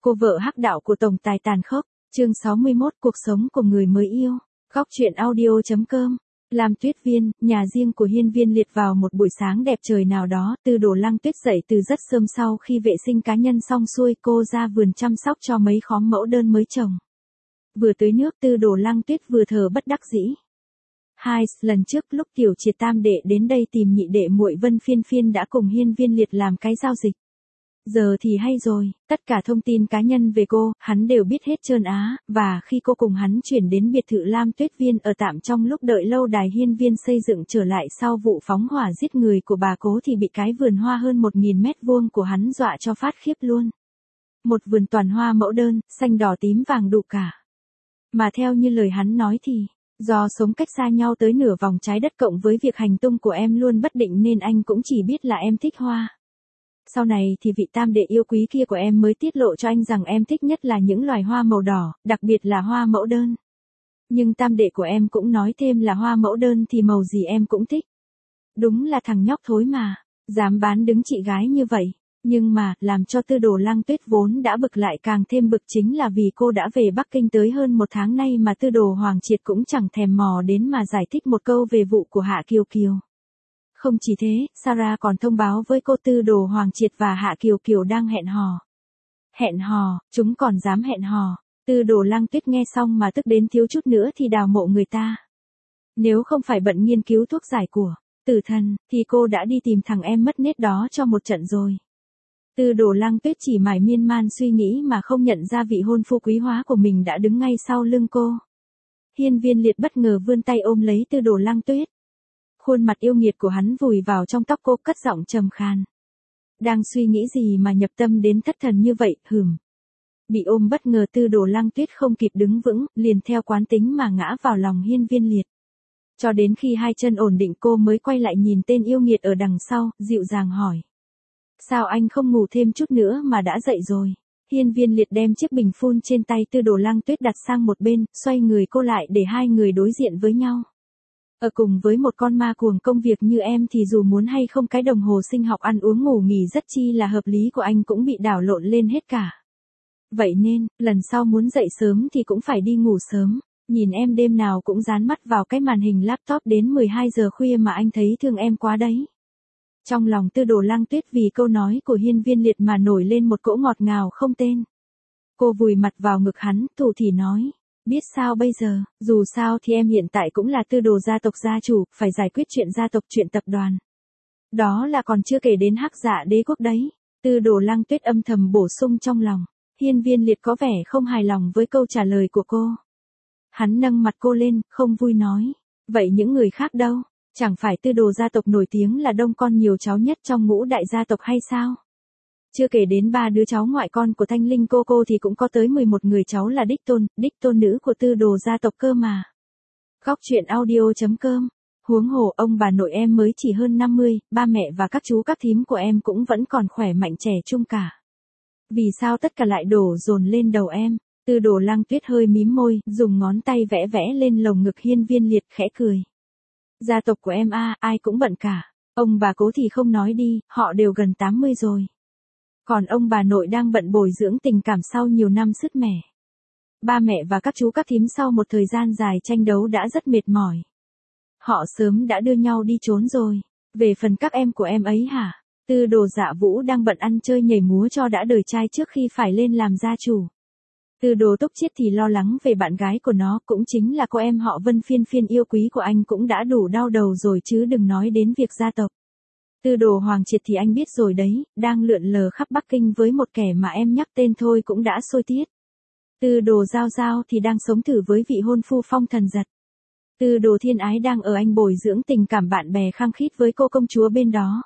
Cô vợ hắc đạo của tổng tài tàn khốc, chương 61 cuộc sống của người mới yêu. Góc truyện audio.com. Làm tuyết viên, nhà riêng của Hiên Viên Liệt vào một buổi sáng đẹp trời nào đó, Tư Đồ Lăng Tuyết dậy từ rất sớm sau khi vệ sinh cá nhân xong xuôi, cô ra vườn chăm sóc cho mấy khóm mẫu đơn mới trồng. Vừa tưới nước, Tư Đồ Lăng Tuyết vừa thở bất đắc dĩ. Lần trước lúc Tiểu Triệt tam đệ đến đây tìm nhị đệ muội Vân Phiên Phiên đã cùng Hiên Viên Liệt làm cái giao dịch. Giờ thì hay rồi, tất cả thông tin cá nhân về cô, hắn đều biết hết trơn á, và khi cô cùng hắn chuyển đến biệt thự Lam Tuyết Viên ở tạm trong lúc đợi lâu đài Hiên Viên xây dựng trở lại sau vụ phóng hỏa giết người của bà cố thì bị cái vườn hoa hơn 1.000 mét vuông của hắn dọa cho phát khiếp luôn. Một vườn toàn hoa mẫu đơn, xanh đỏ tím vàng đủ cả. Mà theo như lời hắn nói thì, do sống cách xa nhau tới nửa vòng trái đất cộng với việc hành tung của em luôn bất định nên anh cũng chỉ biết là em thích hoa. Sau này thì vị tam đệ yêu quý kia của em mới tiết lộ cho anh rằng em thích nhất là những loài hoa màu đỏ, đặc biệt là hoa mẫu đơn. Nhưng tam đệ của em cũng nói thêm là hoa mẫu đơn thì màu gì em cũng thích. Đúng là thằng nhóc thối mà, dám bán đứng chị gái như vậy. Nhưng mà, làm cho Tư Đồ Lăng Tuyết vốn đã bực lại càng thêm bực chính là vì cô đã về Bắc Kinh tới hơn 1 tháng nay mà Tư Đồ Hoàng Triệt cũng chẳng thèm mò đến mà giải thích một câu về vụ của Hạ Kiều Kiều. Không chỉ thế, Sarah còn thông báo với cô Tư Đồ Hoàng Triệt và Hạ Kiều Kiều đang hẹn hò. Hẹn hò, chúng còn dám hẹn hò. Tư Đồ Lăng Tuyết nghe xong mà tức đến thiếu chút nữa thì đào mộ người ta. Nếu không phải bận nghiên cứu thuốc giải của tử thần, thì cô đã đi tìm thằng em mất nết đó cho một trận rồi. Tư Đồ Lăng Tuyết chỉ mải miên man suy nghĩ mà không nhận ra vị hôn phu quý hóa của mình đã đứng ngay sau lưng cô. Hiên Viên Liệt bất ngờ vươn tay ôm lấy Tư Đồ Lăng Tuyết. Khuôn mặt yêu nghiệt của hắn vùi vào trong tóc cô, cất giọng trầm khàn. Đang suy nghĩ gì mà nhập tâm đến thất thần như vậy, Bị ôm bất ngờ Tư Đồ Lăng Tuyết không kịp đứng vững, liền theo quán tính mà ngã vào lòng Hiên Viên Liệt. Cho đến khi hai chân ổn định cô mới quay lại nhìn tên yêu nghiệt ở đằng sau, dịu dàng hỏi. Sao anh không ngủ thêm chút nữa mà đã dậy rồi? Hiên Viên Liệt đem chiếc bình phun trên tay Tư Đồ Lăng Tuyết đặt sang một bên, xoay người cô lại để hai người đối diện với nhau. Ở cùng với một con ma cuồng công việc như em thì dù muốn hay không cái đồng hồ sinh học ăn uống ngủ nghỉ rất chi là hợp lý của anh cũng bị đảo lộn lên hết cả. Vậy nên, lần sau muốn dậy sớm thì cũng phải đi ngủ sớm. Nhìn em đêm nào cũng dán mắt vào cái màn hình laptop đến 12 giờ khuya mà anh thấy thương em quá đấy. Trong lòng Tư Đồ Lăng Tuyết vì câu nói của Hiên Viên Liệt mà nổi lên một cỗ ngọt ngào không tên. Cô vùi mặt vào ngực hắn, thủ thỉ nói. Biết sao bây giờ, dù sao thì em hiện tại cũng là Tư Đồ gia tộc gia chủ, phải giải quyết chuyện gia tộc, chuyện tập đoàn. Đó là còn chưa kể đến Hắc Dạ Đế quốc đấy. Tư Đồ Lăng Tuyết âm thầm bổ sung trong lòng. Hiên Viên Liệt có vẻ không hài lòng với câu trả lời của cô. Hắn nâng mặt cô lên, không vui nói. Vậy những người khác đâu? Chẳng phải Tư Đồ gia tộc nổi tiếng là đông con nhiều cháu nhất trong ngũ đại gia tộc hay sao? Chưa kể đến 3 đứa cháu ngoại con của Thanh Linh cô thì cũng có tới 11 người cháu là đích tôn nữ của Tư Đồ gia tộc cơ mà. Góc truyện audio.com. Huống hồ ông bà nội em mới chỉ hơn 50, ba mẹ và các chú các thím của em cũng vẫn còn khỏe mạnh trẻ trung cả. Vì sao tất cả lại đổ dồn lên đầu em? Tư Đồ Lăng Tuyết hơi mím môi, dùng ngón tay vẽ vẽ lên lồng ngực Hiên Viên Liệt, khẽ cười. Gia tộc của em ai cũng bận cả. Ông bà cố thì không nói đi, họ đều gần 80 rồi. Còn ông bà nội đang bận bồi dưỡng tình cảm sau nhiều năm sứt mẻ. Ba mẹ và các chú các thím sau một thời gian dài tranh đấu đã rất mệt mỏi. Họ sớm đã đưa nhau đi trốn rồi. Về phần các em của em ấy hả? Tư Đồ Dạ Vũ đang bận ăn chơi nhảy múa cho đã đời trai trước khi phải lên làm gia chủ. Tư Đồ Túc Chiết thì lo lắng về bạn gái của nó, cũng chính là cô em họ Vân Phiên Phiên yêu quý của anh cũng đã đủ đau đầu rồi chứ đừng nói đến việc gia tộc. Tư Đồ Hoàng Triệt thì anh biết rồi đấy, đang lượn lờ khắp Bắc Kinh với một kẻ mà em nhắc tên thôi cũng đã sôi tiết. Tư Đồ Giao Giao thì đang sống thử với vị hôn phu Phong Thần Giật. Tư Đồ Thiên Ái đang ở Anh bồi dưỡng tình cảm bạn bè khăng khít với cô công chúa bên đó.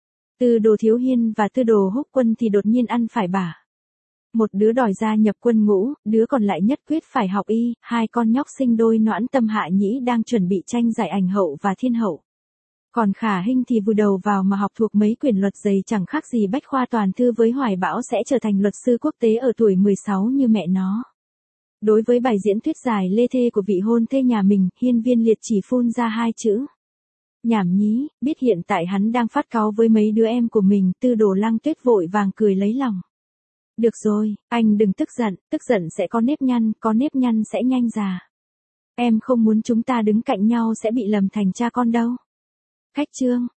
Tư Đồ Thiếu Hiên và Tư Đồ Húc Quân thì đột nhiên ăn phải bả. Một đứa đòi gia nhập quân ngũ, đứa còn lại nhất quyết phải học y, hai con nhóc sinh đôi Noãn Tâm Hạ Nhĩ đang chuẩn bị tranh giải ảnh hậu và thiên hậu. Còn Khả Hinh thì vùi đầu vào mà học thuộc mấy quyển luật dày chẳng khác gì bách khoa toàn thư với hoài bão sẽ trở thành luật sư quốc tế ở tuổi 16 như mẹ nó. Đối với bài diễn thuyết giải lê thê của vị hôn thê nhà mình, Hiên Viên Liệt chỉ phun ra 2 chữ. Nhảm nhí, biết hiện tại hắn đang phát cáu với mấy đứa em của mình, Tư Đồ Lăng Tuyết vội vàng cười lấy lòng. Được rồi, anh đừng tức giận sẽ có nếp nhăn sẽ nhanh già. Em không muốn chúng ta đứng cạnh nhau sẽ bị lầm thành cha con đâu. Khách Trương,